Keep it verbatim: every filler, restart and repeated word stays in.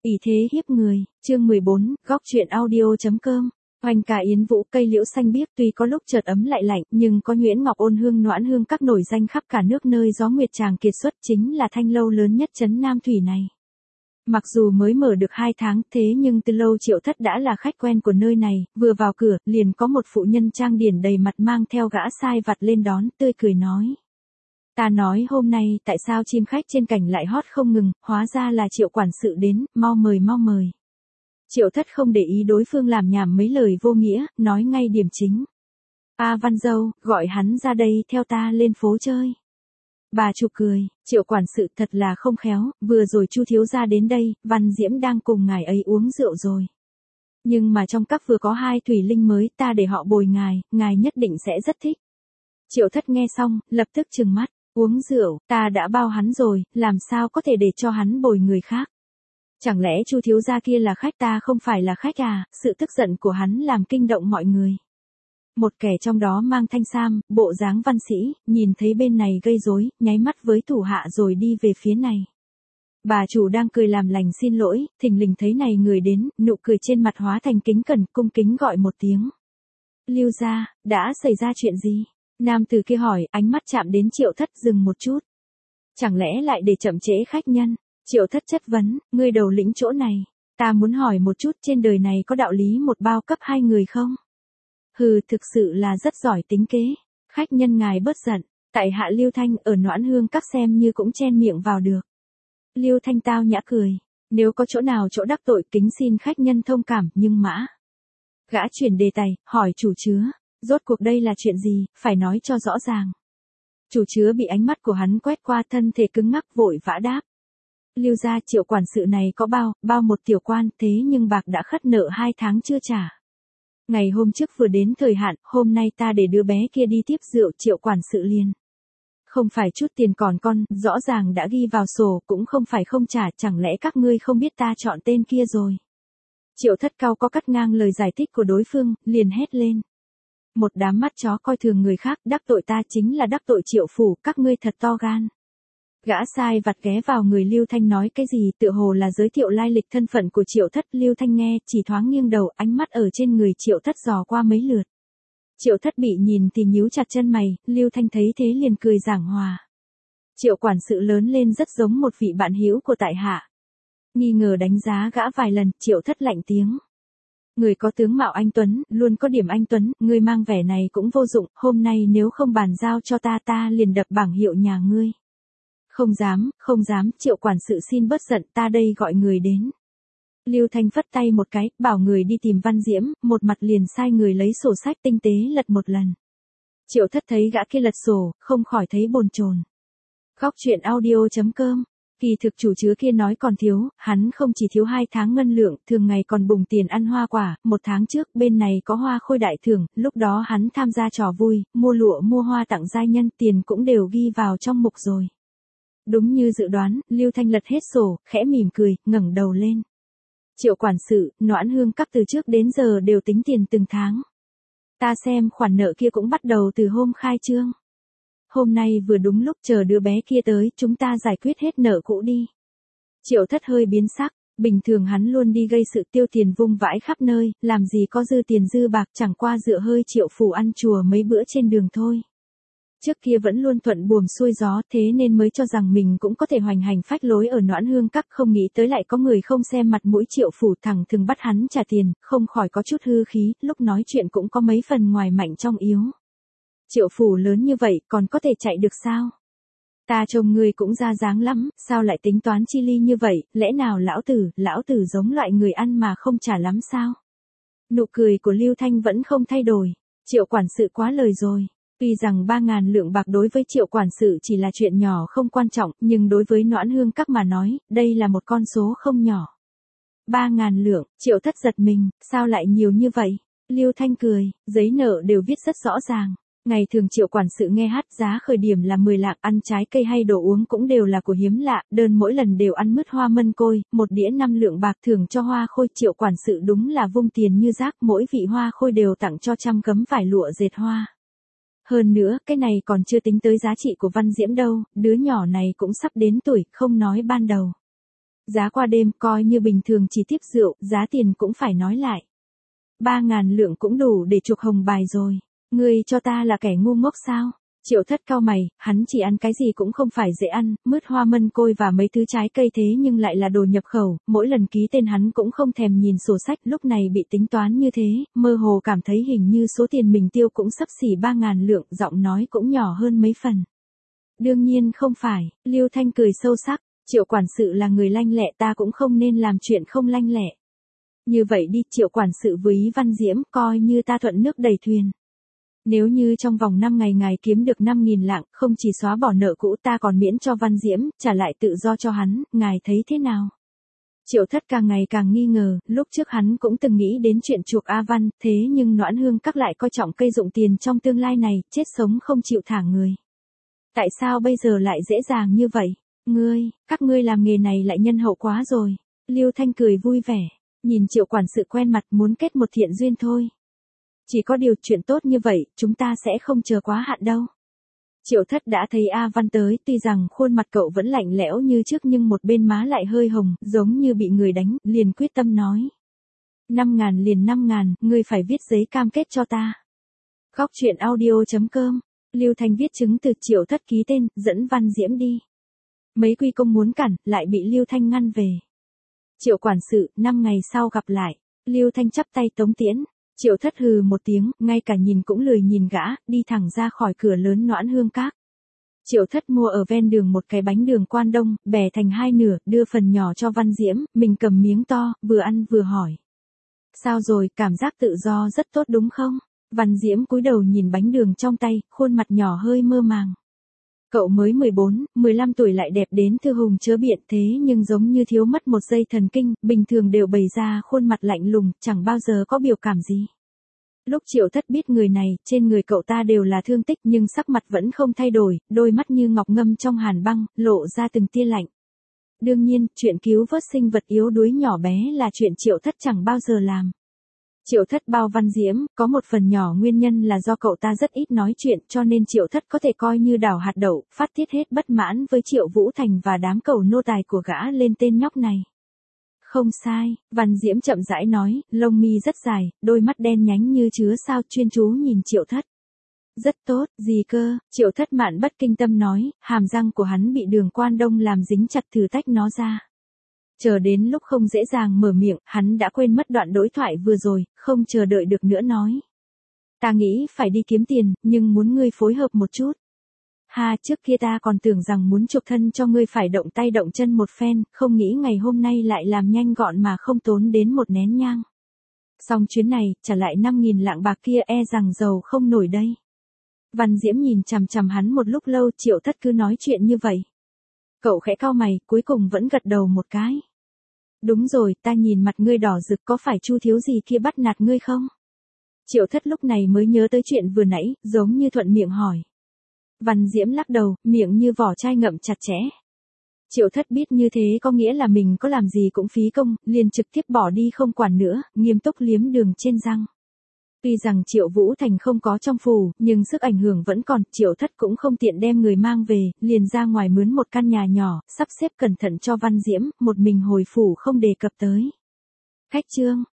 Ý thế hiếp người, chương mười bốn, góc truyện audio.com. Oanh ca yến vũ, cây liễu xanh biếc tuy có lúc chợt ấm lại lạnh, nhưng có nhuyễn ngọc ôn hương noãn hương các nổi danh khắp cả nước nơi gió nguyệt tràng kiệt xuất chính là thanh lâu lớn nhất trấn Nam Thủy này. Mặc dù mới mở được hai tháng thế nhưng từ lâu Triệu Thất đã là khách quen của nơi này, vừa vào cửa, liền có một phụ nhân trang điển đầy mặt mang theo gã sai vặt lên đón, tươi cười nói. Ta nói hôm nay tại sao chim khách trên cảnh lại hót không ngừng, hóa ra là Triệu quản sự đến, mau mời mau mời. Triệu Thất không để ý đối phương làm nhảm mấy lời vô nghĩa, nói ngay điểm chính. A Văn Dâu, gọi hắn ra đây theo ta lên phố chơi. Bà chủ cười, Triệu quản sự thật là không khéo, vừa rồi Chu thiếu gia đến đây, Văn Diễm đang cùng ngài ấy uống rượu rồi. Nhưng mà trong các vừa có hai thủy linh mới, ta để họ bồi ngài, ngài nhất định sẽ rất thích. Triệu Thất nghe xong, lập tức trừng mắt, uống rượu, ta đã bao hắn rồi, làm sao có thể để cho hắn bồi người khác. Chẳng lẽ Chu thiếu gia kia là khách, ta không phải là khách à? Sự tức giận của hắn làm kinh động mọi người. Một kẻ trong đó mang thanh sam, bộ dáng văn sĩ, nhìn thấy bên này gây rối, nháy mắt với thủ hạ rồi đi về phía này. Bà chủ đang cười làm lành xin lỗi, thình lình thấy này người đến, nụ cười trên mặt hóa thành kính cẩn, cung kính gọi một tiếng. Lưu gia, đã xảy ra chuyện gì? Nam tử kia hỏi, ánh mắt chạm đến Triệu Thất, dừng một chút. Chẳng lẽ lại để chậm trễ khách nhân? Triệu Thất chất vấn, ngươi đầu lĩnh chỗ này, ta muốn hỏi một chút, trên đời này có đạo lý một bao cấp hai người không? Hừ, thực sự là rất giỏi tính kế. Khách nhân ngài bớt giận, tại hạ Lưu Thanh ở Noãn Hương các xem như cũng chen miệng vào được. Lưu Thanh tao nhã cười, nếu có chỗ nào chỗ đắc tội kính xin khách nhân thông cảm, nhưng mã. Gã chuyển đề tài, hỏi chủ chứa, rốt cuộc đây là chuyện gì, phải nói cho rõ ràng. Chủ chứa bị ánh mắt của hắn quét qua, thân thể cứng ngắc vội vã đáp. Lưu gia, Triệu quản sự này có bao, bao một tiểu quan, thế nhưng bạc đã khất nợ hai tháng chưa trả. Ngày hôm trước vừa đến thời hạn, hôm nay ta để đứa bé kia đi tiếp rượu, Triệu quản sự liền. Không phải chút tiền còn con, rõ ràng đã ghi vào sổ, cũng không phải không trả, chẳng lẽ các ngươi không biết ta chọn tên kia rồi. Triệu Thất cao có cắt ngang lời giải thích của đối phương, liền hét lên. Một đám mắt chó coi thường người khác, đắc tội ta chính là đắc tội Triệu phủ, các ngươi thật to gan. Gã sai vặt ghé vào người Lưu Thanh nói cái gì, tựa hồ là giới thiệu lai lịch thân phận của Triệu Thất. Lưu Thanh nghe, chỉ thoáng nghiêng đầu, ánh mắt ở trên người Triệu Thất dò qua mấy lượt. Triệu Thất bị nhìn thì nhíu chặt chân mày, Lưu Thanh thấy thế liền cười giảng hòa. Triệu quản sự lớn lên rất giống một vị bạn hữu của tại hạ. Nghi ngờ đánh giá gã vài lần, Triệu Thất lạnh tiếng. Người có tướng mạo anh tuấn, luôn có điểm anh tuấn, người mang vẻ này cũng vô dụng, hôm nay nếu không bàn giao cho ta, ta liền đập bảng hiệu nhà ngươi. Không dám, không dám, Triệu quản sự xin bớt giận, ta đây gọi người đến. Lưu Thanh phất tay một cái, bảo người đi tìm Văn Diễm, một mặt liền sai người lấy sổ sách tinh tế lật một lần. Triệu Thất thấy gã kia lật sổ, không khỏi thấy bồn chồn. Góc truyện audio.com. Kỳ thực chủ chứa kia nói còn thiếu, hắn không chỉ thiếu hai tháng ngân lượng, thường ngày còn bùng tiền ăn hoa quả, một tháng trước bên này có hoa khôi đại thưởng, lúc đó hắn tham gia trò vui, mua lụa mua hoa tặng giai nhân, tiền cũng đều ghi vào trong mục rồi. Đúng như dự đoán, Lưu Thanh lật hết sổ, khẽ mỉm cười, ngẩng đầu lên. Triệu quản sự, Noãn Hương các từ trước đến giờ đều tính tiền từng tháng. Ta xem khoản nợ kia cũng bắt đầu từ hôm khai trương. Hôm nay vừa đúng lúc chờ đứa bé kia tới, chúng ta giải quyết hết nợ cũ đi. Triệu Thất hơi biến sắc, bình thường hắn luôn đi gây sự tiêu tiền vung vãi khắp nơi, làm gì có dư tiền dư bạc, chẳng qua dựa hơi Triệu phủ ăn chùa mấy bữa trên đường thôi. Trước kia vẫn luôn thuận buồm xuôi gió, thế nên mới cho rằng mình cũng có thể hoành hành phách lối ở Noãn Hương các, không nghĩ tới lại có người không xem mặt mũi Triệu phủ thẳng thừng bắt hắn trả tiền, không khỏi có chút hư khí, lúc nói chuyện cũng có mấy phần ngoài mạnh trong yếu. Triệu phủ lớn như vậy, còn có thể chạy được sao? Ta trông ngươi cũng ra dáng lắm, sao lại tính toán chi ly như vậy, lẽ nào lão tử, lão tử giống loại người ăn mà không trả lắm sao? Nụ cười của Lưu Thanh vẫn không thay đổi, Triệu quản sự quá lời rồi. Tuy rằng ba ngàn lượng bạc đối với Triệu quản sự chỉ là chuyện nhỏ không quan trọng, nhưng đối với Noãn Hương các mà nói, đây là một con số không nhỏ. Ba ngàn lượng, Triệu Thất giật mình, sao lại nhiều như vậy? Lưu Thanh cười, giấy nợ đều viết rất rõ ràng. Ngày thường Triệu quản sự nghe hát giá khởi điểm là mười lạng, ăn trái cây hay đồ uống cũng đều là của hiếm lạ, đơn mỗi lần đều ăn mứt hoa mân côi, một đĩa năm lượng bạc thưởng cho hoa khôi. Triệu quản sự đúng là vung tiền như rác, mỗi vị hoa khôi đều tặng cho trăm gấm vải lụa dệt hoa. Hơn nữa, cái này còn chưa tính tới giá trị của Văn Diễm đâu, đứa nhỏ này cũng sắp đến tuổi, không nói ban đầu. Giá qua đêm coi như bình thường chỉ tiếp rượu, giá tiền cũng phải nói lại. Ba ngàn lượng cũng đủ để chuộc hồng bài rồi. Ngươi cho ta là kẻ ngu ngốc sao? Triệu Thất cau mày, hắn chỉ ăn cái gì cũng không phải dễ ăn, mứt hoa mân côi và mấy thứ trái cây thế nhưng lại là đồ nhập khẩu, mỗi lần ký tên hắn cũng không thèm nhìn sổ sách, lúc này bị tính toán như thế, mơ hồ cảm thấy hình như số tiền mình tiêu cũng xấp xỉ ba ngàn lượng, giọng nói cũng nhỏ hơn mấy phần. Đương nhiên không phải, Lưu Thanh cười sâu sắc, Triệu quản sự là người lanh lẹ, ta cũng không nên làm chuyện không lanh lẹ. Như vậy đi, Triệu quản sự với Văn Diễm, coi như ta thuận nước đẩy thuyền. Nếu như trong vòng năm ngày ngài kiếm được năm nghìn lạng, không chỉ xóa bỏ nợ cũ ta còn miễn cho Văn Diễm, trả lại tự do cho hắn, ngài thấy thế nào? Triệu Thất càng ngày càng nghi ngờ, lúc trước hắn cũng từng nghĩ đến chuyện chuộc A Văn, thế nhưng Noãn Hương Các lại coi trọng cây dụng tiền trong tương lai này, chết sống không chịu thả người. Tại sao bây giờ lại dễ dàng như vậy? Ngươi, các ngươi làm nghề này lại nhân hậu quá rồi. Lưu Thanh cười vui vẻ, nhìn Triệu quản sự quen mặt muốn kết một thiện duyên thôi. Chỉ có điều chuyện tốt như vậy, chúng ta sẽ không chờ quá hạn đâu. Triệu Thất đã thấy A Văn tới, tuy rằng khuôn mặt cậu vẫn lạnh lẽo như trước nhưng một bên má lại hơi hồng, giống như bị người đánh, liền quyết tâm nói. Năm ngàn liền năm ngàn, ngươi phải viết giấy cam kết cho ta. Góc truyện audio chấm com, Lưu Thanh viết chứng từ Triệu Thất ký tên, dẫn Văn Diễm đi. Mấy quy công muốn cản, lại bị Lưu Thanh ngăn về. Triệu quản sự, năm ngày sau gặp lại. Lưu Thanh chắp tay tống tiễn. Triệu Thất hừ một tiếng, ngay cả nhìn cũng lười nhìn gã, đi thẳng ra khỏi cửa lớn Noãn Hương Các. Triệu Thất mua ở ven đường một cái bánh đường Quan Đông, bẻ thành hai nửa, đưa phần nhỏ cho Văn Diễm, mình cầm miếng to, vừa ăn vừa hỏi. Sao rồi, cảm giác tự do rất tốt đúng không? Văn Diễm cúi đầu nhìn bánh đường trong tay, khuôn mặt nhỏ hơi mơ màng. Cậu mới mười bốn, mười lăm tuổi lại đẹp đến thư hùng chớ biện thế nhưng giống như thiếu mất một giây thần kinh, bình thường đều bày ra khuôn mặt lạnh lùng, chẳng bao giờ có biểu cảm gì. Lúc Triệu Thất biết người này, trên người cậu ta đều là thương tích nhưng sắc mặt vẫn không thay đổi, đôi mắt như ngọc ngâm trong hàn băng, lộ ra từng tia lạnh. Đương nhiên, chuyện cứu vớt sinh vật yếu đuối nhỏ bé là chuyện Triệu Thất chẳng bao giờ làm. Triệu Thất bao Văn Diễm, có một phần nhỏ nguyên nhân là do cậu ta rất ít nói chuyện cho nên Triệu Thất có thể coi như đảo hạt đậu, phát tiết hết bất mãn với Triệu Vũ Thành và đám cẩu nô tài của gã lên tên nhóc này. Không sai, Văn Diễm chậm rãi nói, lông mi rất dài, đôi mắt đen nhánh như chứa sao chuyên chú nhìn Triệu Thất. Rất tốt, gì cơ, Triệu Thất mạn bất kinh tâm nói, hàm răng của hắn bị đường Quan Đông làm dính chặt thử tách nó ra. Chờ đến lúc không dễ dàng mở miệng, hắn đã quên mất đoạn đối thoại vừa rồi, không chờ đợi được nữa nói. Ta nghĩ phải đi kiếm tiền, nhưng muốn ngươi phối hợp một chút. Ha, trước kia ta còn tưởng rằng muốn chuộc thân cho ngươi phải động tay động chân một phen, không nghĩ ngày hôm nay lại làm nhanh gọn mà không tốn đến một nén nhang. Xong chuyến này, trả lại năm nghìn lạng bạc kia e rằng giàu không nổi đây. Văn Diễm nhìn chằm chằm hắn một lúc lâu, Triệu Thất cứ nói chuyện như vậy. Cậu khẽ cau mày, cuối cùng vẫn gật đầu một cái. Đúng rồi, ta nhìn mặt ngươi đỏ rực, có phải Chu thiếu gì kia bắt nạt ngươi không? Triệu Thất lúc này mới nhớ tới chuyện vừa nãy, giống như thuận miệng hỏi. Văn Diễm lắc đầu, miệng như vỏ chai ngậm chặt chẽ. Triệu Thất biết như thế có nghĩa là mình có làm gì cũng phí công, liền trực tiếp bỏ đi không quản nữa, nghiêm túc liếm đường trên răng. Tuy rằng Triệu Vũ Thành không có trong phủ, nhưng sức ảnh hưởng vẫn còn, Triệu Thất cũng không tiện đem người mang về, liền ra ngoài mướn một căn nhà nhỏ, sắp xếp cẩn thận cho Văn Diễm, một mình hồi phủ không đề cập tới. Khách trương,